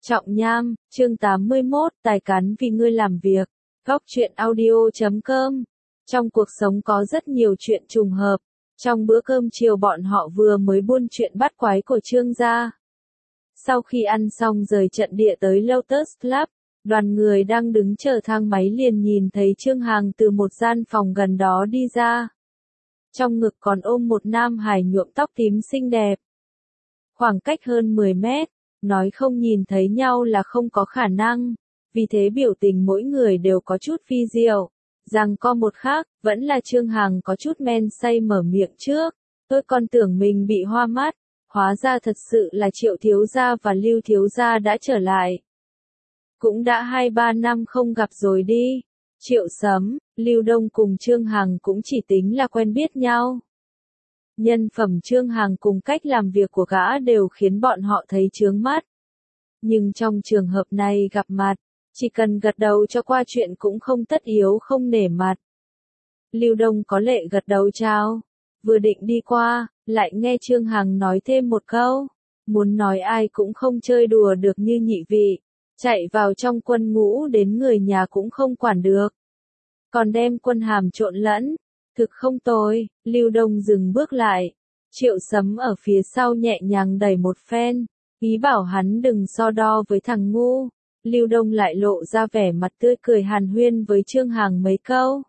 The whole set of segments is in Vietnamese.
Trọng Nham, chương 81, tài cán vì ngươi làm việc. Góc truyện audio.com. Trong cuộc sống có rất nhiều chuyện trùng hợp. Trong bữa cơm chiều bọn họ vừa mới buôn chuyện bắt quái của Trương gia. Sau khi ăn xong rời trận địa tới Lotus Club, đoàn người đang đứng chờ thang máy liền nhìn thấy Trương Hằng từ một gian phòng gần đó đi ra. Trong ngực còn ôm một nam hài nhuộm tóc tím xinh đẹp. Khoảng cách hơn 10 mét, nói không nhìn thấy nhau là không có khả năng, vì thế biểu tình mỗi người đều có chút phi diệu. Rằng co một khác, vẫn là Trương Hằng có chút men say mở miệng trước. Tôi còn tưởng mình bị hoa mắt, hóa ra thật sự là Triệu thiếu gia và Lưu thiếu gia đã trở lại. Cũng đã 2-3 năm không gặp rồi đi. Triệu Sấm, Lưu Đông cùng Trương Hằng cũng chỉ tính là quen biết nhau. Nhân phẩm Trương Hằng cùng cách làm việc của gã đều khiến bọn họ thấy chướng mắt. Nhưng trong trường hợp này gặp mặt, chỉ cần gật đầu cho qua chuyện cũng không tất yếu không nể mặt. Lưu Đông có lệ gật đầu chào, vừa định đi qua, lại nghe Trương Hằng nói thêm một câu, muốn nói ai cũng không chơi đùa được như nhị vị, chạy vào trong quân ngũ đến người nhà cũng không quản được. Còn đem quân hàm trộn lẫn, thực không tồi. Lưu Đông dừng bước lại, Triệu Sấm ở phía sau nhẹ nhàng đẩy một phen, ý bảo hắn đừng so đo với thằng ngu. Lưu Đông lại lộ ra vẻ mặt tươi cười hàn huyên với Trương Hằng mấy câu.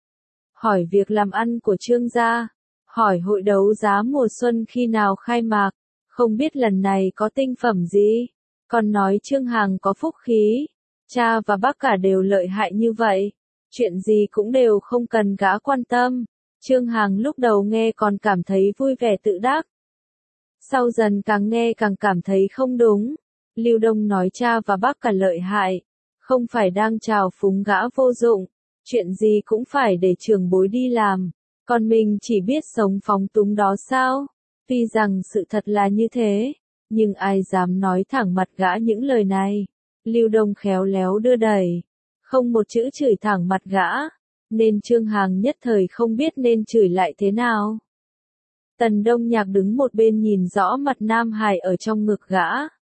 Hỏi việc làm ăn của Trương gia, hỏi hội đấu giá mùa xuân khi nào khai mạc, không biết lần này có tinh phẩm gì, còn nói Trương Hằng có phúc khí, cha và bác cả đều lợi hại như vậy, chuyện gì cũng đều không cần gã quan tâm. Trương Hằng lúc đầu nghe còn cảm thấy vui vẻ tự đắc. Sau dần càng nghe càng cảm thấy không đúng. Lưu Đông nói cha và bác cả lợi hại, không phải đang trào phúng gã vô dụng, chuyện gì cũng phải để trưởng bối đi làm, còn mình chỉ biết sống phóng túng đó sao? Tuy rằng sự thật là như thế, nhưng ai dám nói thẳng mặt gã những lời này. Lưu Đông khéo léo đưa đẩy, không một chữ chửi thẳng mặt gã, nên Trương Hằng nhất thời không biết nên chửi lại thế nào. Tần Đông Nhạc đứng một bên nhìn rõ mặt nam hài ở trong ngực gã.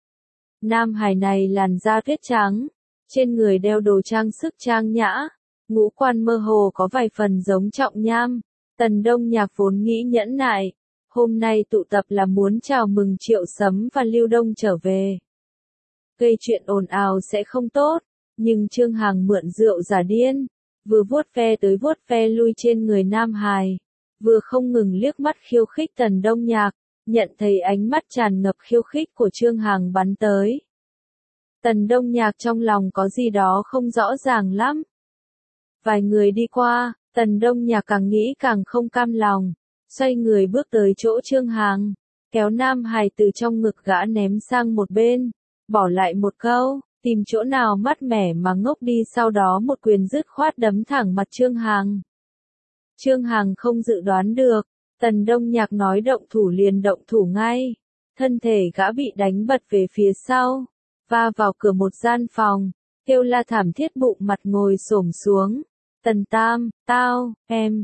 Nam hài này làn da tuyết trắng, trên người đeo đồ trang sức trang nhã, ngũ quan mơ hồ có vài phần giống Trọng Nham. Tần Đông Nhạc vốn nghĩ nhẫn nại, hôm nay tụ tập là muốn chào mừng Triệu Sấm và Lưu Đông trở về. Gây chuyện ồn ào sẽ không tốt, nhưng Trương Hằng mượn rượu giả điên, vừa vuốt ve tới vuốt ve lui trên người nam hài, vừa không ngừng liếc mắt khiêu khích Tần Đông Nhạc. Nhận thấy ánh mắt tràn ngập khiêu khích của Trương Hằng bắn tới. Tần Đông Nhạc trong lòng có gì đó không rõ ràng lắm. Vài người đi qua, Tần Đông Nhạc càng nghĩ càng không cam lòng, xoay người bước tới chỗ Trương Hằng, kéo nam hài từ trong ngực gã ném sang một bên, bỏ lại một câu, tìm chỗ nào mát mẻ mà ngốc đi, sau đó một quyền dứt khoát đấm thẳng mặt Trương Hằng. Trương Hằng không dự đoán được. Tần Đông Nhạc nói động thủ liền động thủ ngay, thân thể gã bị đánh bật về phía sau, va vào cửa một gian phòng, kêu la thảm thiết bụng mặt ngồi xổm xuống. Tần Tam, tao,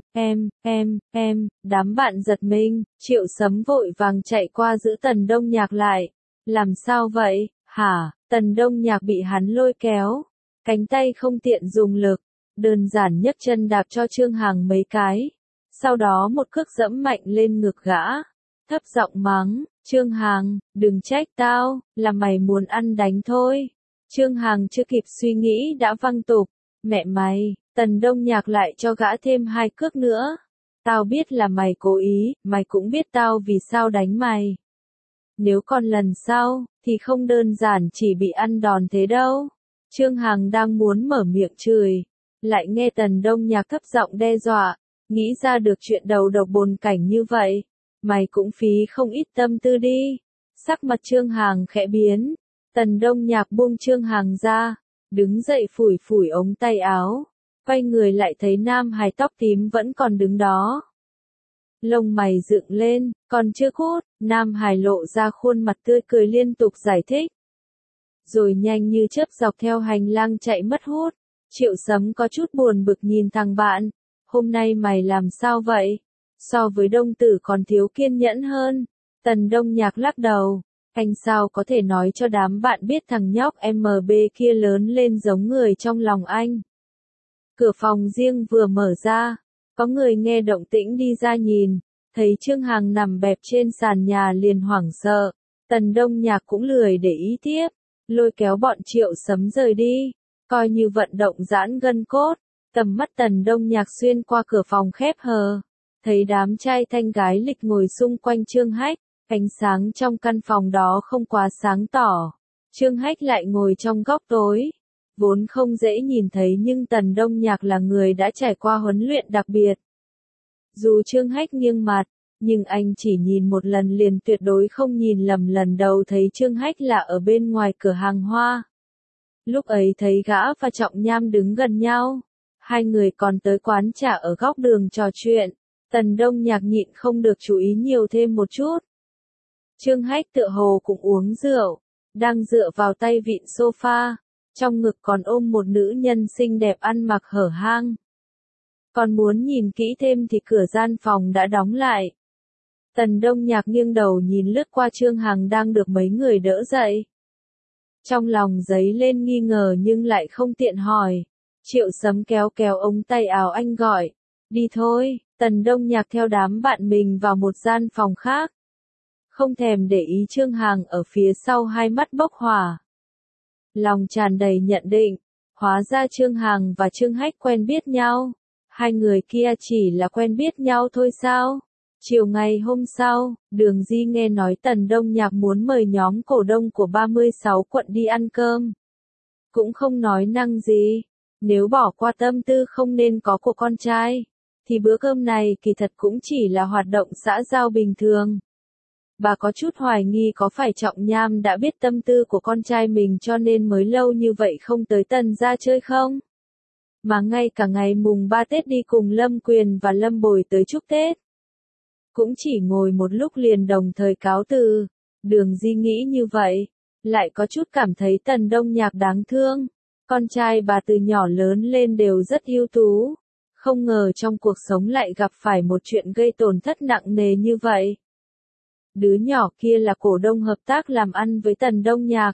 em, đám bạn giật mình, Triệu Sấm vội vàng chạy qua giữ Tần Đông Nhạc lại. Làm sao vậy, hả? Tần Đông Nhạc bị hắn lôi kéo, cánh tay không tiện dùng lực, đơn giản nhấc chân đạp cho Trương Hằng mấy cái. Sau đó một cước dẫm mạnh lên ngực gã, thấp giọng mắng, Trương Hằng, đừng trách tao, là mày muốn ăn đánh thôi. Trương Hằng chưa kịp suy nghĩ đã văng tục, mẹ mày. Tần Đông Nhạc lại cho gã thêm 2 cước nữa. Tao biết là mày cố ý, mày cũng biết tao vì sao đánh mày. Nếu còn lần sau, thì không đơn giản chỉ bị ăn đòn thế đâu. Trương Hằng đang muốn mở miệng chửi, lại nghe Tần Đông Nhạc thấp giọng đe dọa. Nghĩ ra được chuyện đầu độc bồn cảnh như vậy, mày cũng phí không ít tâm tư đi. Sắc mặt Trương Hằng khẽ biến, Tần Đông Nhạc buông Trương Hằng ra, đứng dậy phủi phủi ống tay áo, quay người lại thấy nam hài tóc tím vẫn còn đứng đó. Lông mày dựng lên, còn chưa cút, nam hài lộ ra khuôn mặt tươi cười liên tục giải thích. Rồi nhanh như chớp dọc theo hành lang chạy mất hút. Triệu Sấm có chút buồn bực nhìn thằng bạn. Hôm nay mày làm sao vậy? So với Đông Tử còn thiếu kiên nhẫn hơn. Tần Đông Nhạc lắc đầu. Anh sao có thể nói cho đám bạn biết thằng nhóc MB kia lớn lên giống người trong lòng anh. Cửa phòng riêng vừa mở ra, có người nghe động tĩnh đi ra nhìn, thấy Trương Hằng nằm bẹp trên sàn nhà liền hoảng sợ. Tần Đông Nhạc cũng lười để ý tiếp, lôi kéo bọn Triệu Sấm rời đi, coi như vận động giãn gân cốt. Tầm mắt Tần Đông Nhạc xuyên qua cửa phòng khép hờ, thấy đám trai thanh gái lịch ngồi xung quanh Trương Hách, ánh sáng trong căn phòng đó không quá sáng tỏ. Trương Hách lại ngồi trong góc tối, vốn không dễ nhìn thấy nhưng Tần Đông Nhạc là người đã trải qua huấn luyện đặc biệt. Dù Trương Hách nghiêng mặt, nhưng anh chỉ nhìn một lần liền tuyệt đối không nhìn lầm lần đầu thấy Trương Hách là ở bên ngoài cửa hàng hoa. Lúc ấy thấy gã và Trọng Nham đứng gần nhau, hai người còn tới quán trà ở góc đường trò chuyện, Tần Đông Nhạc nhịn không được chú ý nhiều thêm một chút. Trương Hách tựa hồ cũng uống rượu, đang dựa vào tay vịn sofa, trong ngực còn ôm một nữ nhân xinh đẹp ăn mặc hở hang. Còn muốn nhìn kỹ thêm thì cửa gian phòng đã đóng lại. Tần Đông Nhạc nghiêng đầu nhìn lướt qua Trương Hằng đang được mấy người đỡ dậy. Trong lòng dấy lên nghi ngờ nhưng lại không tiện hỏi. Triệu Sấm kéo kéo ống tay áo anh gọi. Đi thôi, Tần Đông Nhạc theo đám bạn mình vào một gian phòng khác. Không thèm để ý Trương Hằng ở phía sau hai mắt bốc hỏa. Lòng tràn đầy nhận định, hóa ra Trương Hằng và Trương Hách quen biết nhau. Hai người kia chỉ là quen biết nhau thôi sao? Chiều ngày hôm sau, Đường Di nghe nói Tần Đông Nhạc muốn mời nhóm cổ đông của 36 quận đi ăn cơm. Cũng không nói năng gì, nếu bỏ qua tâm tư không nên có của con trai, thì bữa cơm này kỳ thật cũng chỉ là hoạt động xã giao bình thường. Bà có chút hoài nghi có phải Trọng Nham đã biết tâm tư của con trai mình cho nên mới lâu như vậy không tới Tần gia chơi không? Mà ngay cả ngày mùng 3 Tết đi cùng Lâm Quyền và Lâm Bồi tới chúc Tết. Cũng chỉ ngồi một lúc liền đồng thời cáo từ. Đường Di nghĩ như vậy, lại có chút cảm thấy Tần Đông Nhạc đáng thương. Con trai bà từ nhỏ lớn lên đều rất ưu tú. Không ngờ trong cuộc sống lại gặp phải một chuyện gây tổn thất nặng nề như vậy. Đứa nhỏ kia là cổ đông hợp tác làm ăn với Tần Đông Nhạc.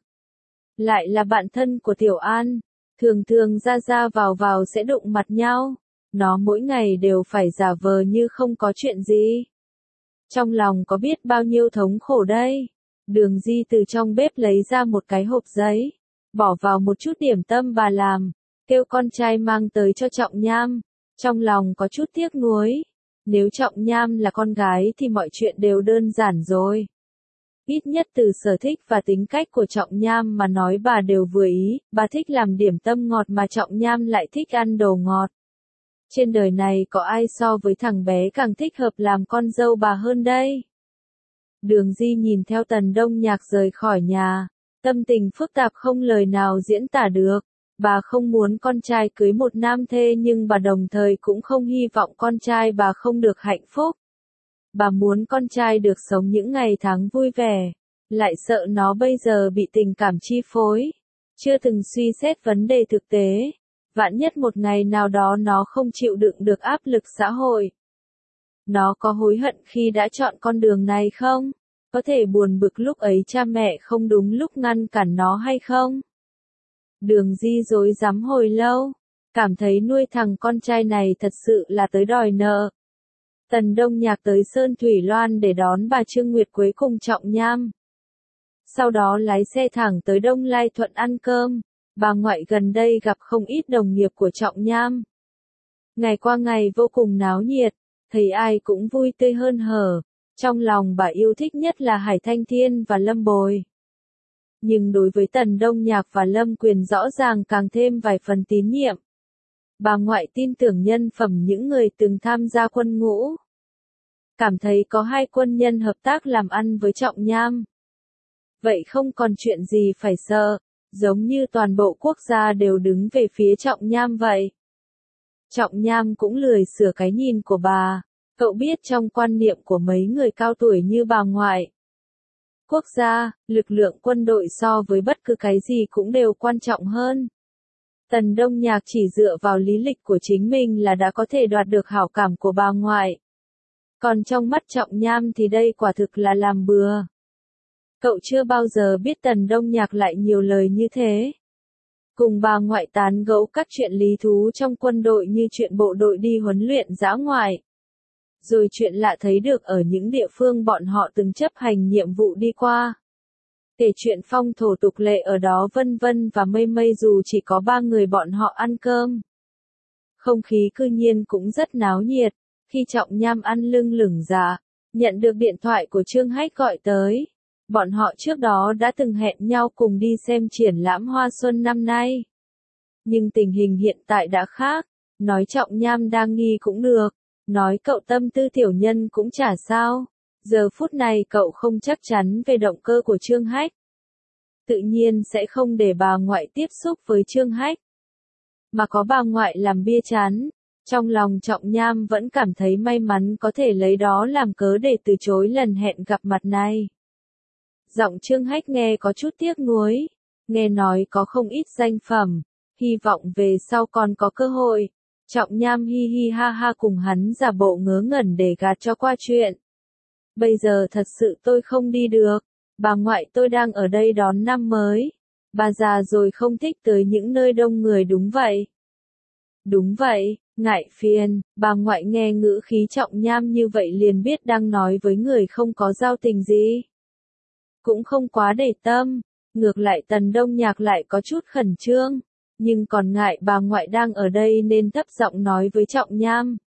Lại là bạn thân của Tiểu An. Thường thường ra vào sẽ đụng mặt nhau. Nó mỗi ngày đều phải giả vờ như không có chuyện gì. Trong lòng có biết bao nhiêu thống khổ đây. Đường Di từ trong bếp lấy ra một cái hộp giấy. Bỏ vào một chút điểm tâm bà làm. Kêu con trai mang tới cho Trọng Nham. Trong lòng có chút tiếc nuối. Nếu Trọng Nham là con gái thì mọi chuyện đều đơn giản rồi. Ít nhất từ sở thích và tính cách của Trọng Nham mà nói bà đều vừa ý. Bà thích làm điểm tâm ngọt mà Trọng Nham lại thích ăn đồ ngọt. Trên đời này có ai so với thằng bé càng thích hợp làm con dâu bà hơn đây? Đường Di nhìn theo Tần Đông Nhạc rời khỏi nhà. Tâm tình phức tạp không lời nào diễn tả được. Bà không muốn con trai cưới một nam thê nhưng bà đồng thời cũng không hy vọng con trai bà không được hạnh phúc. Bà muốn con trai được sống những ngày tháng vui vẻ. Lại sợ nó bây giờ bị tình cảm chi phối. Chưa từng suy xét vấn đề thực tế. Vạn nhất một ngày nào đó nó không chịu đựng được áp lực xã hội. Nó có hối hận khi đã chọn con đường này không? Có thể buồn bực lúc ấy cha mẹ không đúng lúc ngăn cản nó hay không? Đường Di rối rắm hồi lâu. Cảm thấy nuôi thằng con trai này thật sự là tới đòi nợ. Tần Đông Nhạc tới Sơn Thủy Loan để đón bà Trương Nguyệt Quế cùng Trọng Nham. Sau đó lái xe thẳng tới Đông Lai Thuận ăn cơm. Bà ngoại gần đây gặp không ít đồng nghiệp của Trọng Nham. Ngày qua ngày vô cùng náo nhiệt, thấy ai cũng vui tươi hơn hở. Trong lòng bà yêu thích nhất là Hải Thanh Thiên và Lâm Bồi. Nhưng đối với Tần Đông Nhạc và Lâm Quyền rõ ràng càng thêm vài phần tín nhiệm. Bà ngoại tin tưởng nhân phẩm những người từng tham gia quân ngũ. Cảm thấy có hai quân nhân hợp tác làm ăn với Trọng Nham. Vậy không còn chuyện gì phải sợ, giống như toàn bộ quốc gia đều đứng về phía Trọng Nham vậy. Trọng Nham cũng lười sửa cái nhìn của bà. Cậu biết trong quan niệm của mấy người cao tuổi như bà ngoại. Quốc gia, lực lượng quân đội so với bất cứ cái gì cũng đều quan trọng hơn. Tần Đông Nhạc chỉ dựa vào lý lịch của chính mình là đã có thể đoạt được hảo cảm của bà ngoại. Còn trong mắt Trọng Nham thì đây quả thực là làm bừa. Cậu chưa bao giờ biết Tần Đông Nhạc lại nhiều lời như thế. Cùng bà ngoại tán gẫu các chuyện lý thú trong quân đội như chuyện bộ đội đi huấn luyện dã ngoại. Rồi chuyện lạ thấy được ở những địa phương bọn họ từng chấp hành nhiệm vụ đi qua. Kể chuyện phong thổ tục lệ ở đó vân vân và mây mây dù chỉ có 3 người bọn họ ăn cơm. Không khí cư nhiên cũng rất náo nhiệt, khi Trọng Nham ăn lưng lửng dạ, nhận được điện thoại của Trương Hách gọi tới. Bọn họ trước đó đã từng hẹn nhau cùng đi xem triển lãm hoa xuân năm nay. Nhưng tình hình hiện tại đã khác, nói Trọng Nham đang nghi cũng được, nói cậu tâm tư tiểu nhân cũng chả sao. Giờ phút này cậu không chắc chắn về động cơ của Trương Hách. Tự nhiên sẽ không để bà ngoại tiếp xúc với Trương Hách. Mà có bà ngoại làm bia chán, trong lòng Trọng Nham vẫn cảm thấy may mắn có thể lấy đó làm cớ để từ chối lần hẹn gặp mặt này. Giọng Trương Hách nghe có chút tiếc nuối, nghe nói có không ít danh phẩm, hy vọng về sau còn có cơ hội. Trọng Nham hi hi ha ha cùng hắn giả bộ ngớ ngẩn để gạt cho qua chuyện. Bây giờ thật sự tôi không đi được, bà ngoại tôi đang ở đây đón năm mới. Bà già rồi không thích tới những nơi đông người đúng vậy. Đúng vậy, ngại phiền, bà ngoại nghe ngữ khí Trọng Nham như vậy liền biết đang nói với người không có giao tình gì. Cũng không quá để tâm, ngược lại Tần Đông Nhạc lại có chút khẩn trương, nhưng còn ngại bà ngoại đang ở đây nên thấp giọng nói với Trọng Nham.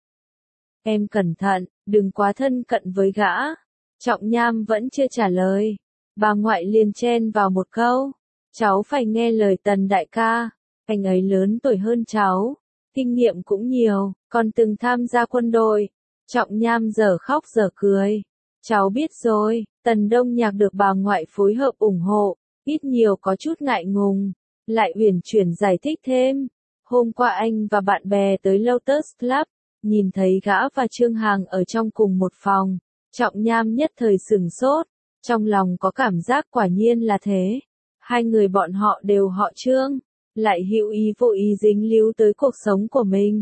Em cẩn thận, đừng quá thân cận với gã. Trọng Nham vẫn chưa trả lời, bà ngoại liền chen vào một câu. Cháu phải nghe lời Tần đại ca, anh ấy lớn tuổi hơn cháu, kinh nghiệm cũng nhiều, còn từng tham gia quân đội. Trọng Nham giờ khóc giờ cười. Cháu biết rồi, Tần Đông Nhạc được bà ngoại phối hợp ủng hộ, ít nhiều có chút ngại ngùng, lại uyển chuyển giải thích thêm. Hôm qua anh và bạn bè tới Lotus Club, nhìn thấy gã và Trương Hằng ở trong cùng một phòng. Trọng Nham nhất thời sửng sốt, trong lòng có cảm giác quả nhiên là thế. Hai người bọn họ đều họ Trương, lại hữu ý vô ý dính líu tới cuộc sống của mình.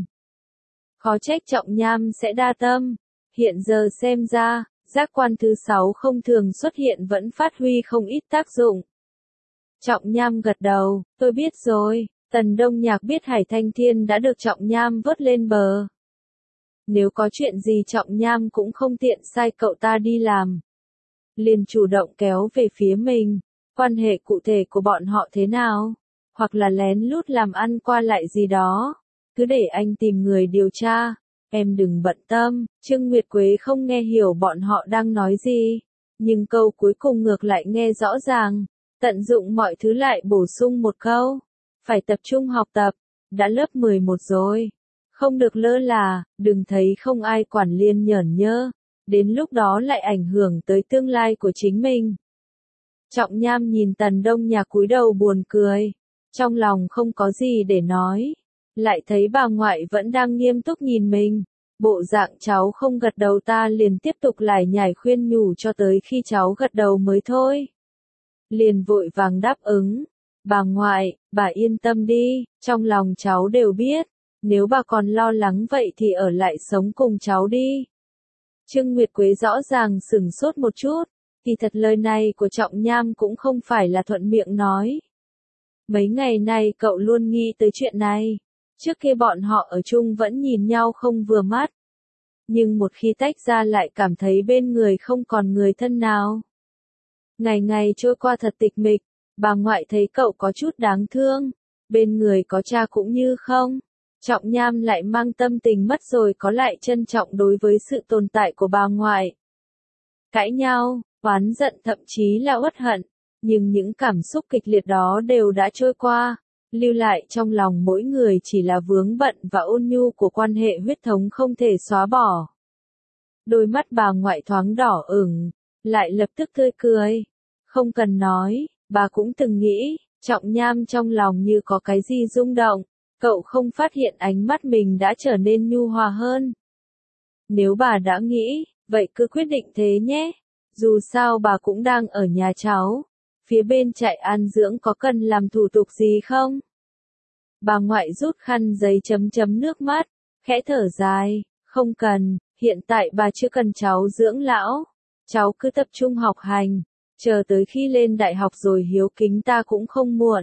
Khó trách Trọng Nham sẽ đa tâm. Hiện giờ xem ra, giác quan thứ 6 không thường xuất hiện vẫn phát huy không ít tác dụng. Trọng Nham gật đầu, tôi biết rồi. Tần Đông Nhạc biết Hải Thanh Thiên đã được Trọng Nham vớt lên bờ. Nếu có chuyện gì Trọng Nham cũng không tiện sai cậu ta đi làm. Liền chủ động kéo về phía mình. Quan hệ cụ thể của bọn họ thế nào? Hoặc là lén lút làm ăn qua lại gì đó? Cứ để anh tìm người điều tra. Em đừng bận tâm. Trương Nguyệt Quế không nghe hiểu bọn họ đang nói gì. Nhưng câu cuối cùng ngược lại nghe rõ ràng. Tận dụng mọi thứ lại bổ sung một câu. Phải tập trung học tập. Đã lớp 11 rồi. Không được lơ là, đừng thấy không ai quản liên nhởn nhơ. Đến lúc đó lại ảnh hưởng tới tương lai của chính mình. Trọng Nham nhìn Tần Đông Nhạc cúi đầu buồn cười. Trong lòng không có gì để nói. Lại thấy bà ngoại vẫn đang nghiêm túc nhìn mình. Bộ dạng cháu không gật đầu ta liền tiếp tục lải nhải khuyên nhủ cho tới khi cháu gật đầu mới thôi. Liền vội vàng đáp ứng. Bà ngoại, bà yên tâm đi, trong lòng cháu đều biết. Nếu bà còn lo lắng vậy thì ở lại sống cùng cháu đi. Trương Nguyệt Quế rõ ràng sửng sốt một chút. Thì thật lời này của Trọng Nham cũng không phải là thuận miệng nói. Mấy ngày nay cậu luôn nghĩ tới chuyện này. Trước kia bọn họ ở chung vẫn nhìn nhau không vừa mắt. Nhưng một khi tách ra lại cảm thấy bên người không còn người thân nào. Ngày ngày trôi qua thật tịch mịch, bà ngoại thấy cậu có chút đáng thương. Bên người có cha cũng như không. Trọng Nham lại mang tâm tình mất rồi có lại trân trọng đối với sự tồn tại của bà ngoại. Cãi nhau, oán giận thậm chí là uất hận. Nhưng những cảm xúc kịch liệt đó đều đã trôi qua. Lưu lại trong lòng mỗi người chỉ là vướng bận và ôn nhu của quan hệ huyết thống không thể xóa bỏ. Đôi mắt bà ngoại thoáng đỏ ửng, lại lập tức tươi cười. Không cần nói, bà cũng từng nghĩ, Trọng Nham trong lòng như có cái gì rung động. Cậu không phát hiện ánh mắt mình đã trở nên nhu hòa hơn. Nếu bà đã nghĩ, vậy cứ quyết định thế nhé. Dù sao bà cũng đang ở nhà cháu. Phía bên trại an dưỡng có cần làm thủ tục gì không? Bà ngoại rút khăn giấy chấm chấm nước mắt, khẽ thở dài, không cần, hiện tại bà chưa cần cháu dưỡng lão. Cháu cứ tập trung học hành, chờ tới khi lên đại học rồi hiếu kính ta cũng không muộn.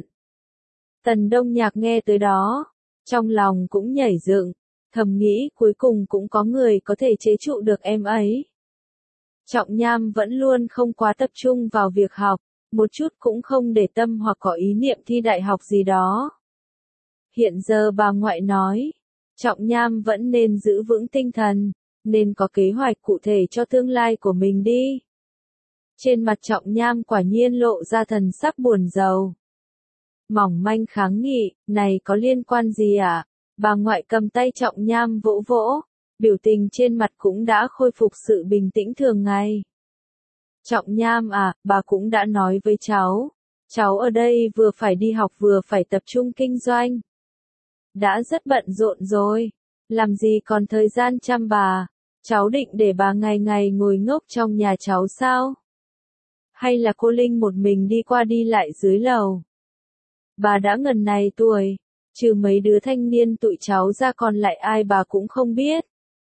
Tần Đông Nhạc nghe tới đó, trong lòng cũng nhảy dựng, thầm nghĩ cuối cùng cũng có người có thể chế trụ được em ấy. Trọng Nham vẫn luôn không quá tập trung vào việc học, một chút cũng không để tâm hoặc có ý niệm thi đại học gì đó. Hiện giờ bà ngoại nói, Trọng Nham vẫn nên giữ vững tinh thần, nên có kế hoạch cụ thể cho tương lai của mình đi. Trên mặt Trọng Nham quả nhiên lộ ra thần sắc buồn rầu. Mỏng manh kháng nghị, này có liên quan gì à? Bà ngoại cầm tay Trọng Nham vỗ vỗ, biểu tình trên mặt cũng đã khôi phục sự bình tĩnh thường ngày. Trọng Nham à, bà cũng đã nói với cháu ở đây vừa phải đi học vừa phải tập trung kinh doanh. Đã rất bận rộn rồi, làm gì còn thời gian chăm bà, cháu định để bà ngày ngày ngồi ngốc trong nhà cháu sao? Hay là cô Linh một mình đi qua đi lại dưới lầu? Bà đã ngần này tuổi, trừ mấy đứa thanh niên tụi cháu ra còn lại ai bà cũng không biết.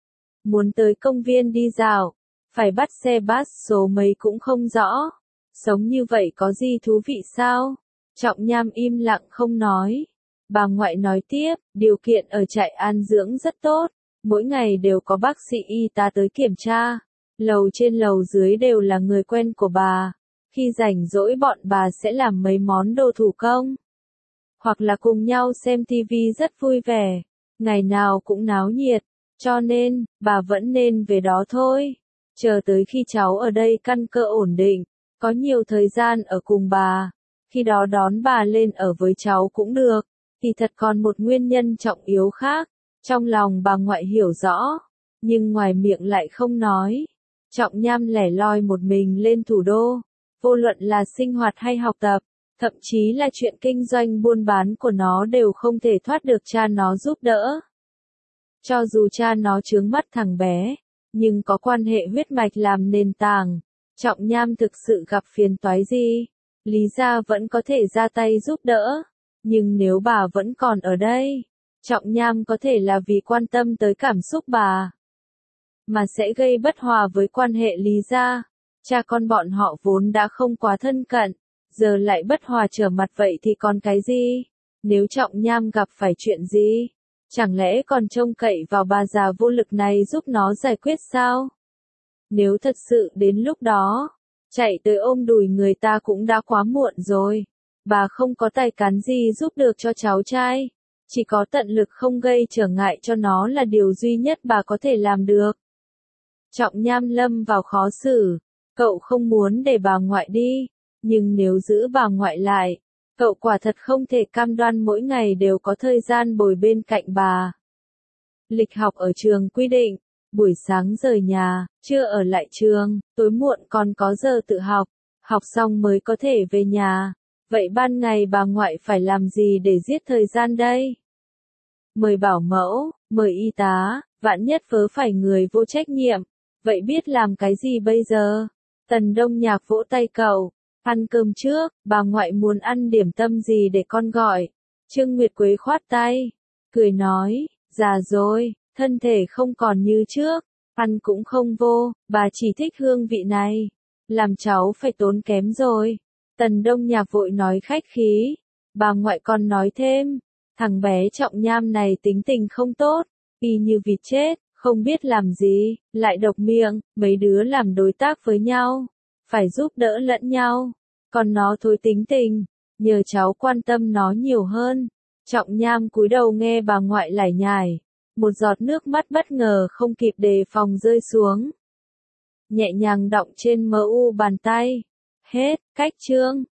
Muốn tới công viên đi dạo, phải bắt xe bus số mấy cũng không rõ. Sống như vậy có gì thú vị sao? Trọng Nham im lặng không nói. Bà ngoại nói tiếp, điều kiện ở trại an dưỡng rất tốt, mỗi ngày đều có bác sĩ y tá tới kiểm tra. Lầu trên lầu dưới đều là người quen của bà. Khi rảnh rỗi bọn bà sẽ làm mấy món đồ thủ công. Hoặc là cùng nhau xem tivi rất vui vẻ. Ngày nào cũng náo nhiệt. Cho nên, bà vẫn nên về đó thôi. Chờ tới khi cháu ở đây căn cơ ổn định, có nhiều thời gian ở cùng bà. Khi đó đón bà lên ở với cháu cũng được. Thì thật còn một nguyên nhân trọng yếu khác. Trong lòng bà ngoại hiểu rõ. Nhưng ngoài miệng lại không nói. Trọng Nham lẻ loi một mình lên thủ đô. Vô luận là sinh hoạt hay học tập, thậm chí là chuyện kinh doanh buôn bán của nó đều không thể thoát được cha nó giúp đỡ. Cho dù cha nó chướng mắt thằng bé, nhưng có quan hệ huyết mạch làm nền tảng, Trọng Nham thực sự gặp phiền toái gì, Lý gia vẫn có thể ra tay giúp đỡ. Nhưng nếu bà vẫn còn ở đây, Trọng Nham có thể là vì quan tâm tới cảm xúc bà, mà sẽ gây bất hòa với quan hệ Lý gia. Cha con bọn họ vốn đã không quá thân cận, giờ lại bất hòa trở mặt vậy thì còn cái gì? Nếu Trọng Nham gặp phải chuyện gì, chẳng lẽ còn trông cậy vào bà già vô lực này giúp nó giải quyết sao? Nếu thật sự đến lúc đó, chạy tới ôm đùi người ta cũng đã quá muộn rồi. Bà không có tài cán gì giúp được cho cháu trai, chỉ có tận lực không gây trở ngại cho nó là điều duy nhất bà có thể làm được. Trọng Nham lâm vào khó xử. Cậu không muốn để bà ngoại đi, nhưng nếu giữ bà ngoại lại, cậu quả thật không thể cam đoan mỗi ngày đều có thời gian bồi bên cạnh bà. Lịch học ở trường quy định, buổi sáng rời nhà, trưa ở lại trường, tối muộn còn có giờ tự học, học xong mới có thể về nhà. Vậy ban ngày bà ngoại phải làm gì để giết thời gian đây? Mời bảo mẫu, mời y tá, vạn nhất vớ phải người vô trách nhiệm, vậy biết làm cái gì bây giờ? Tần Đông Nhạc vỗ tay cậu, ăn cơm trước, bà ngoại muốn ăn điểm tâm gì để con gọi. Trương Nguyệt Quế khoát tay, cười nói, già rồi, thân thể không còn như trước, ăn cũng không vô, bà chỉ thích hương vị này, làm cháu phải tốn kém rồi. Tần Đông Nhạc vội nói khách khí, bà ngoại còn nói thêm, thằng bé Trọng Nham này tính tình không tốt, y như vịt chết. Không biết làm gì, lại độc miệng, mấy đứa làm đối tác với nhau, phải giúp đỡ lẫn nhau, còn nó thối tính tình, nhờ cháu quan tâm nó nhiều hơn. Trọng Nham cúi đầu nghe bà ngoại lải nhải, một giọt nước mắt bất ngờ không kịp đề phòng rơi xuống. Nhẹ nhàng đọng trên mờ u bàn tay. Hết, cách chương.